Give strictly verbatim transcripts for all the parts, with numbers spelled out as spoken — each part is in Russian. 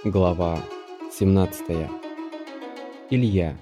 Глава семнадцатая. Илья.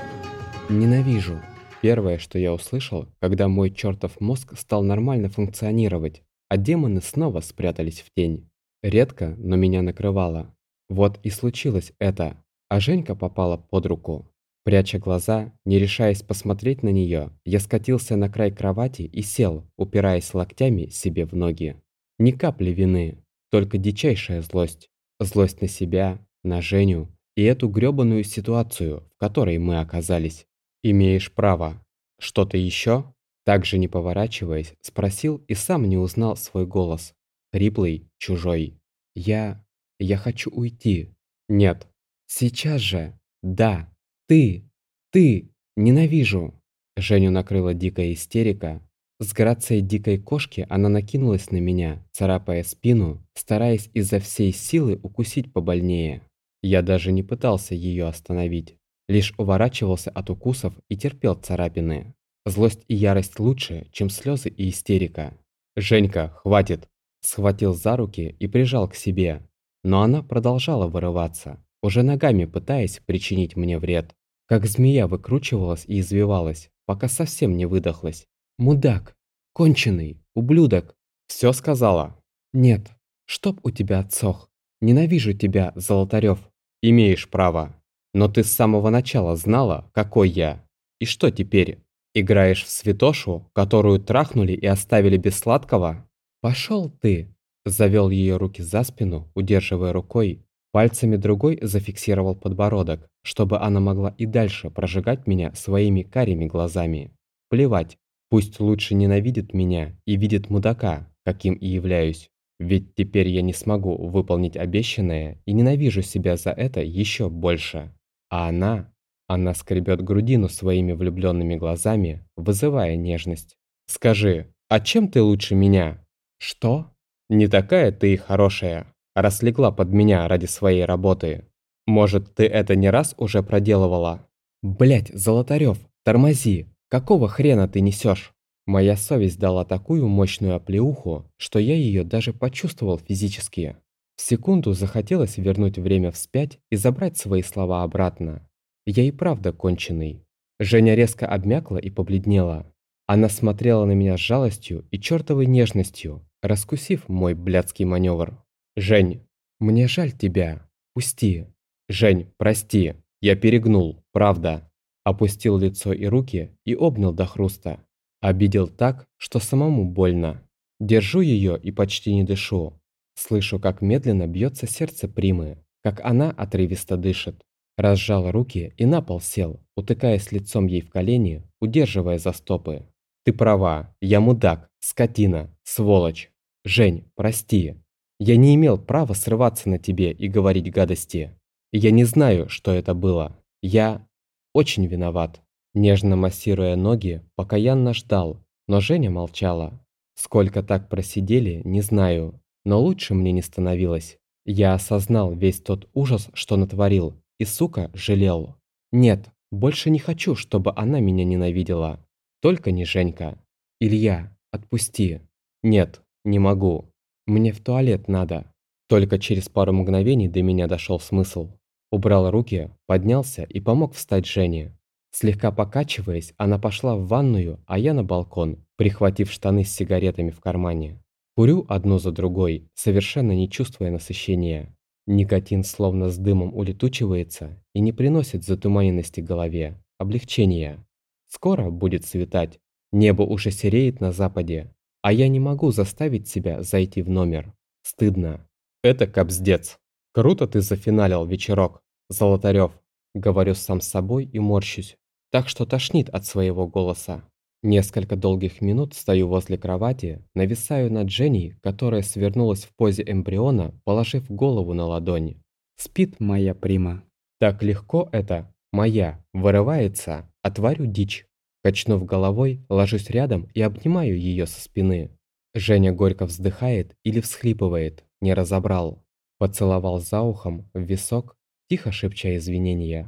Ненавижу. Первое, что я услышал, когда мой чертов мозг стал нормально функционировать, а демоны снова спрятались в тень. Редко, но меня накрывало. Вот и случилось это, а Женька попала под руку. Пряча глаза, не решаясь посмотреть на нее, я скатился на край кровати и сел, упираясь локтями себе в ноги. Ни капли вины, только дичайшая злость. Злость на себя, на Женю и эту грёбаную ситуацию, в которой мы оказались. «Имеешь право. Что-то еще?» Также не поворачиваясь, спросил и сам не узнал свой голос. Хриплый, чужой. «Я... я хочу уйти». «Нет». «Сейчас же». «Да. Ты. Ты. Ненавижу». Женю накрыла дикая истерика. С грацией дикой кошки она накинулась на меня, царапая спину, стараясь изо всей силы укусить побольнее. Я даже не пытался ее остановить, лишь уворачивался от укусов и терпел царапины. Злость и ярость лучше, чем слезы и истерика. «Женька, хватит!» Схватил за руки и прижал к себе. Но она продолжала вырываться, уже ногами пытаясь причинить мне вред. Как змея выкручивалась и извивалась, пока совсем не выдохлась. «Мудак! Конченый! Ублюдок!» «Все сказала?» «Нет. Чтоб у тебя отсох. Ненавижу тебя, Золотарев». «Имеешь право. Но ты с самого начала знала, какой я. И что теперь? Играешь в святошу, которую трахнули и оставили без сладкого?» «Пошел ты!» Завел ее руки за спину, удерживая рукой. Пальцами другой зафиксировал подбородок, чтобы она могла и дальше прожигать меня своими карими глазами. Плевать. Пусть лучше ненавидит меня и видит мудака, каким и являюсь. Ведь теперь я не смогу выполнить обещанное и ненавижу себя за это еще больше. А она... Она скребет грудину своими влюбленными глазами, вызывая нежность. «Скажи, а чем ты лучше меня?» «Что?» «Не такая ты и хорошая, раз легла под меня ради своей работы. Может, ты это не раз уже проделывала?» «Блядь, Золотарев, тормози! Какого хрена ты несешь?» Моя совесть дала такую мощную оплеуху, что я ее даже почувствовал физически. В секунду захотелось вернуть время вспять и забрать свои слова обратно. Я и правда конченый. Женя резко обмякла и побледнела. Она смотрела на меня с жалостью и чертовой нежностью, раскусив мой блядский маневр. «Жень, мне жаль тебя. Пусти». «Жень, прости, я перегнул, правда». Опустил лицо и руки и обнял до хруста. Обидел так, что самому больно. Держу ее и почти не дышу. Слышу, как медленно бьется сердце Примы, как она отрывисто дышит. Разжал руки и на пол сел, утыкаясь лицом ей в колени, удерживая за стопы. «Ты права, я мудак, скотина, сволочь. Жень, прости. Я не имел права срываться на тебе и говорить гадости. Я не знаю, что это было. Я очень виноват». Нежно массируя ноги, покаянно ждал, но Женя молчала. Сколько так просидели, не знаю, но лучше мне не становилось. Я осознал весь тот ужас, что натворил, и, сука, жалел. Нет, больше не хочу, чтобы она меня ненавидела. Только не Женька. «Илья, отпусти». «Нет, не могу. Мне в туалет надо». Только через пару мгновений до меня дошел смысл. Убрал руки, поднялся и помог встать Жене. Слегка покачиваясь, она пошла в ванную, а я на балкон, прихватив штаны с сигаретами в кармане. Курю одну за другой, совершенно не чувствуя насыщения. Никотин словно с дымом улетучивается и не приносит затуманенности голове, облегчения. Скоро будет светать, небо уже сереет на западе, а я не могу заставить себя зайти в номер. Стыдно. Это капздец. Круто ты зафиналил вечерок, Золотарев. Говорю сам с собой и морщусь, так что тошнит от своего голоса. Несколько долгих минут стою возле кровати, нависаю над Женей, которая свернулась в позе эмбриона, положив голову на ладонь. Спит моя Прима. Так легко это, моя, вырывается, а творю дичь. Качнув головой, ложусь рядом и обнимаю ее со спины. Женя горько вздыхает или всхлипывает, не разобрал. Поцеловал за ухом, в висок, тихо шепча извинения.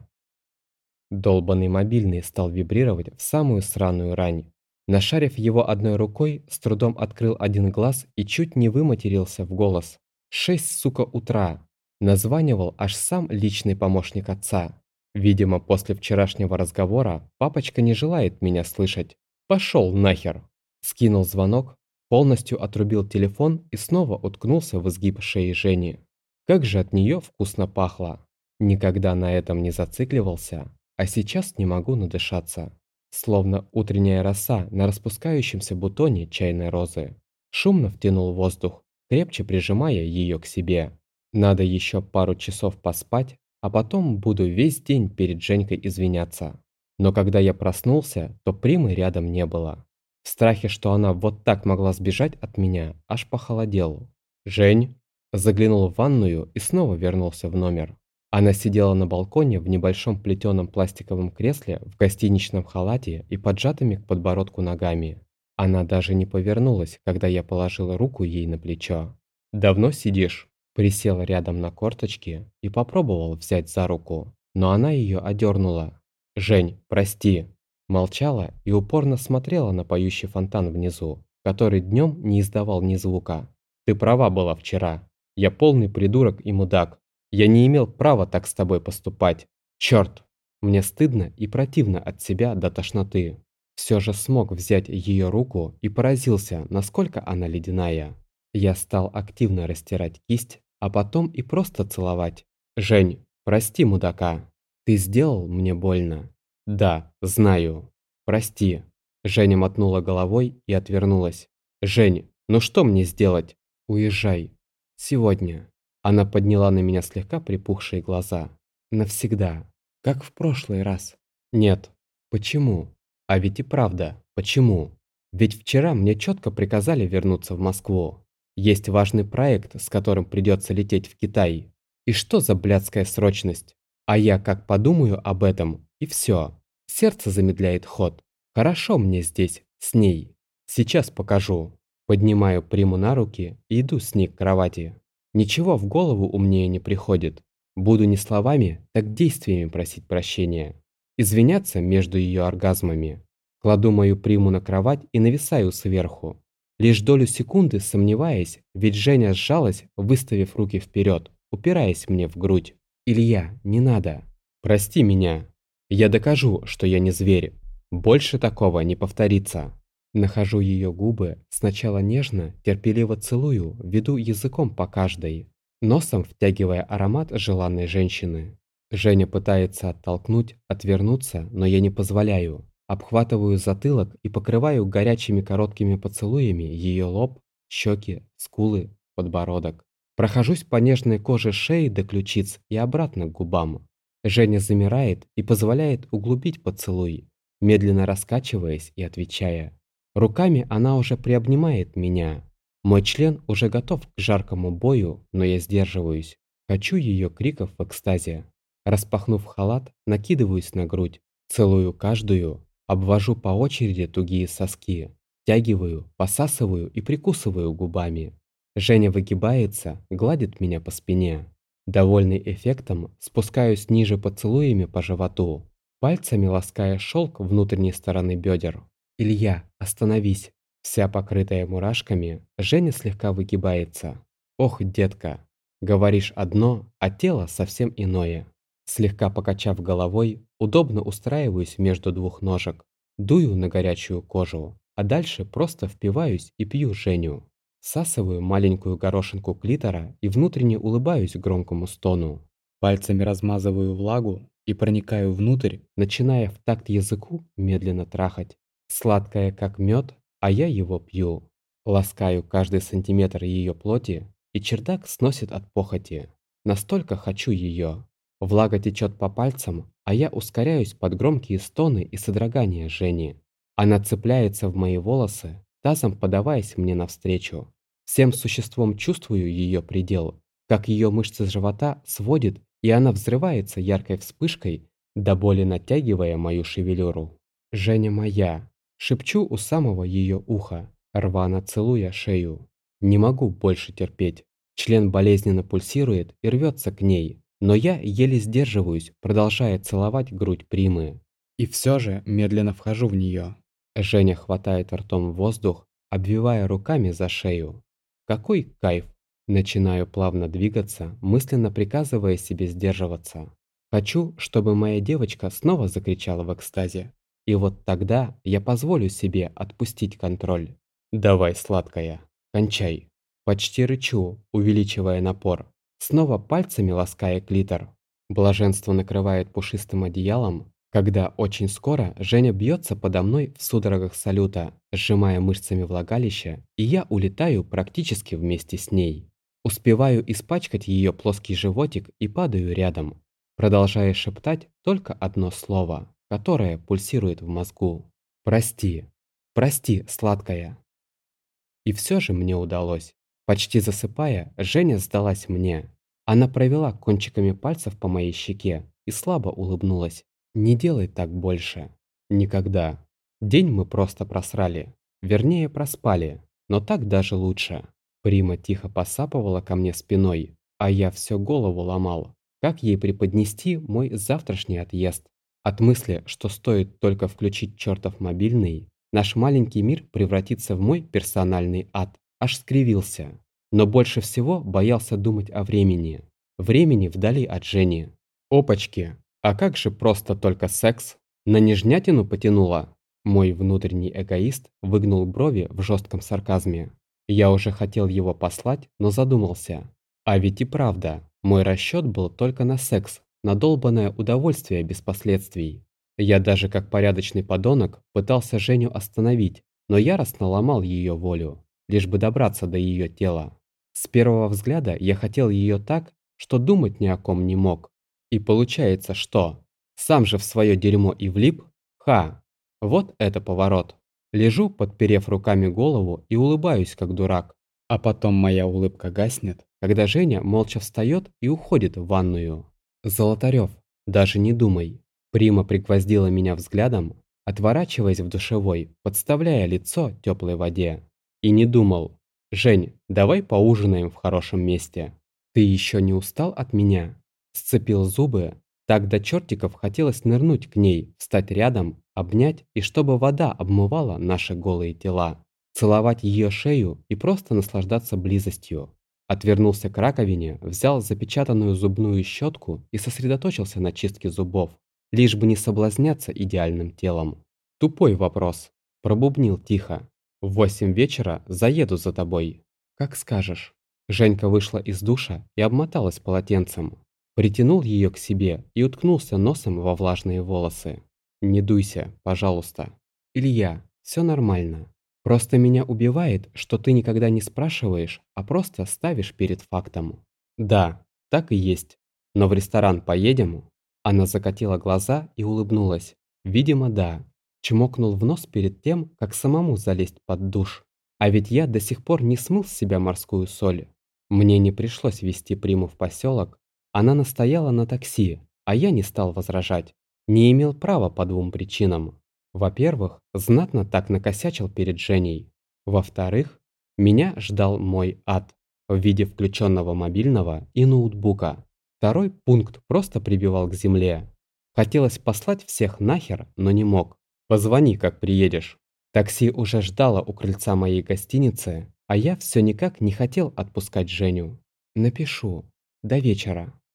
Долбанный мобильный стал вибрировать в самую сраную рань. Нашарив его одной рукой, с трудом открыл один глаз и чуть не выматерился в голос. Шесть, сука, утра. Названивал аж сам личный помощник отца. Видимо, после вчерашнего разговора папочка не желает меня слышать. Пошел нахер. Скинул звонок, полностью отрубил телефон и снова уткнулся в изгиб шеи Жени. Как же от нее вкусно пахло. Никогда на этом не зацикливался, а сейчас не могу надышаться. Словно утренняя роса на распускающемся бутоне чайной розы. Шумно втянул воздух, крепче прижимая ее к себе. Надо еще пару часов поспать, а потом буду весь день перед Женькой извиняться. Но когда я проснулся, то Примы рядом не было. В страхе, что она вот так могла сбежать от меня, аж похолодел. «Жень!» Заглянул в ванную и снова вернулся в номер. Она сидела на балконе в небольшом плетеном пластиковом кресле в гостиничном халате и поджатыми к подбородку ногами. Она даже не повернулась, когда я положила руку ей на плечо. «Давно сидишь?» Присел рядом на корточки и попробовал взять за руку, но она ее одернула. «Жень, прости!» Молчала и упорно смотрела на поющий фонтан внизу, который днем не издавал ни звука. «Ты права была вчера. Я полный придурок и мудак. Я не имел права так с тобой поступать. Черт!» Мне стыдно и противно от себя до тошноты. Все же смог взять ее руку и поразился, насколько она ледяная. Я стал активно растирать кисть, а потом и просто целовать. «Жень, прости мудака. Ты сделал мне больно». «Да, знаю. Прости». Женя мотнула головой и отвернулась. «Жень, ну что мне сделать?» «Уезжай. Сегодня». Она подняла на меня слегка припухшие глаза. «Навсегда. Как в прошлый раз». «Нет». «Почему?» «А ведь и правда. Почему?» «Ведь вчера мне четко приказали вернуться в Москву. Есть важный проект, с которым придется лететь в Китай. И что за блядская срочность? А я как подумаю об этом, и все. Сердце замедляет ход. Хорошо мне здесь, с ней. Сейчас покажу». Поднимаю Приму на руки и иду с ней к кровати. Ничего в голову умнее не приходит. Буду не словами, так действиями просить прощения. Извиняться между ее оргазмами. Кладу мою Приму на кровать и нависаю сверху. Лишь долю секунды сомневаясь, ведь Женя сжалась, выставив руки вперед, упираясь мне в грудь. «Илья, не надо. Прости меня. Я докажу, что я не зверь. Больше такого не повторится». Нахожу ее губы, сначала нежно, терпеливо целую, веду языком по каждой, носом втягивая аромат желанной женщины. Женя пытается оттолкнуть, отвернуться, но я не позволяю. Обхватываю затылок и покрываю горячими короткими поцелуями ее лоб, щеки, скулы, подбородок. Прохожусь по нежной коже шеи до ключиц и обратно к губам. Женя замирает и позволяет углубить поцелуй, медленно раскачиваясь и отвечая. Руками она уже приобнимает меня. Мой член уже готов к жаркому бою, но я сдерживаюсь. Хочу ее криков в экстазе. Распахнув халат, накидываюсь на грудь, целую каждую, обвожу по очереди тугие соски, тягиваю, посасываю и прикусываю губами. Женя выгибается, гладит меня по спине. Довольный эффектом, спускаюсь ниже поцелуями по животу, пальцами лаская шелк внутренней стороны бедер. «Илья, остановись!» Вся покрытая мурашками, Женя слегка выгибается. «Ох, детка, говоришь одно, а тело совсем иное». Слегка покачав головой, удобно устраиваюсь между двух ножек, дую на горячую кожу, а дальше просто впиваюсь и пью Женю. Всасываю маленькую горошинку клитора и внутренне улыбаюсь громкому стону. Пальцами размазываю влагу и проникаю внутрь, начиная в такт языку медленно трахать. Сладкое как мед, а я его пью. Ласкаю каждый сантиметр ее плоти, и чердак сносит от похоти. Настолько хочу ее. Влага течет по пальцам, а я ускоряюсь под громкие стоны и содрогания Жени. Она цепляется в мои волосы, тазом подаваясь мне навстречу. Всем существом чувствую ее предел, как ее мышцы живота сводит, и она взрывается яркой вспышкой, до боли натягивая мою шевелюру. «Женя моя!» Шепчу у самого ее уха, рвано целуя шею. Не могу больше терпеть. Член болезненно пульсирует и рвется к ней, но я еле сдерживаюсь, продолжая целовать грудь Примы. И все же медленно вхожу в нее. Женя хватает ртом воздух, обвивая руками за шею. Какой кайф! Начинаю плавно двигаться, мысленно приказывая себе сдерживаться. Хочу, чтобы моя девочка снова закричала в экстазе. И вот тогда я позволю себе отпустить контроль. Давай, сладкая, кончай. Почти рычу, увеличивая напор. Снова пальцами лаская клитор. Блаженство накрывает пушистым одеялом, когда очень скоро Женя бьется подо мной в судорогах салюта, сжимая мышцами влагалища, и я улетаю практически вместе с ней. Успеваю испачкать ее плоский животик и падаю рядом, продолжая шептать только одно слово, которое пульсирует в мозгу. «Прости, прости, сладкая». И все же мне удалось. Почти засыпая, Женя сдалась мне. Она провела кончиками пальцев по моей щеке и слабо улыбнулась. «Не делай так больше. Никогда. День мы просто просрали. Вернее, проспали. Но так даже лучше». Прима тихо посапывала ко мне спиной, а я все голову ломал. Как ей преподнести мой завтрашний отъезд? От мысли, что стоит только включить чертов мобильный, наш маленький мир превратится в мой персональный ад. Аж скривился. Но больше всего боялся думать о времени. Времени вдали от Жени. Опачки, а как же просто только секс? На нежнятину потянуло? Мой внутренний эгоист выгнул брови в жестком сарказме. Я уже хотел его послать, но задумался. А ведь и правда, мой расчет был только на секс, на долбанное удовольствие без последствий. Я даже как порядочный подонок пытался Женю остановить, но яростно ломал ее волю, лишь бы добраться до ее тела. С первого взгляда я хотел ее так, что думать ни о ком не мог. И получается, что? Сам же в свое дерьмо и влип? Ха! Вот это поворот. Лежу, подперев руками голову и улыбаюсь, как дурак. А потом моя улыбка гаснет, когда Женя молча встает и уходит в ванную. Золотарев, даже не думай. Прима пригвоздила меня взглядом, отворачиваясь в душевой, подставляя лицо теплой воде. И не думал. «Жень, давай поужинаем в хорошем месте. Ты еще не устал от меня?» Сцепил зубы. Так до чертиков хотелось нырнуть к ней, встать рядом, обнять и чтобы вода обмывала наши голые тела. Целовать ее шею и просто наслаждаться близостью. Отвернулся к раковине, взял запечатанную зубную щетку и сосредоточился на чистке зубов, лишь бы не соблазняться идеальным телом. «Тупой вопрос», – пробубнил тихо. «В восемь вечера заеду за тобой». «Как скажешь». Женька вышла из душа и обмоталась полотенцем. Притянул ее к себе и уткнулся носом во влажные волосы. «Не дуйся, пожалуйста. Илья, все нормально. Просто меня убивает, что ты никогда не спрашиваешь, а просто ставишь перед фактом». «Да, так и есть. Но в ресторан поедем?» Она закатила глаза и улыбнулась. «Видимо, да». Чмокнул в нос перед тем, как самому залезть под душ. А ведь я до сих пор не смыл с себя морскую соль. Мне не пришлось везти Приму в поселок. Она настояла на такси, а я не стал возражать. Не имел права по двум причинам. Во-первых, знатно так накосячил перед Женей. Во-вторых, меня ждал мой ад в виде включенного мобильного и ноутбука. Второй пункт просто прибивал к земле. Хотелось послать всех нахер, но не мог. «Позвони, как приедешь». Такси уже ждало у крыльца моей гостиницы, а я все никак не хотел отпускать Женю. «Напишу. До вечера».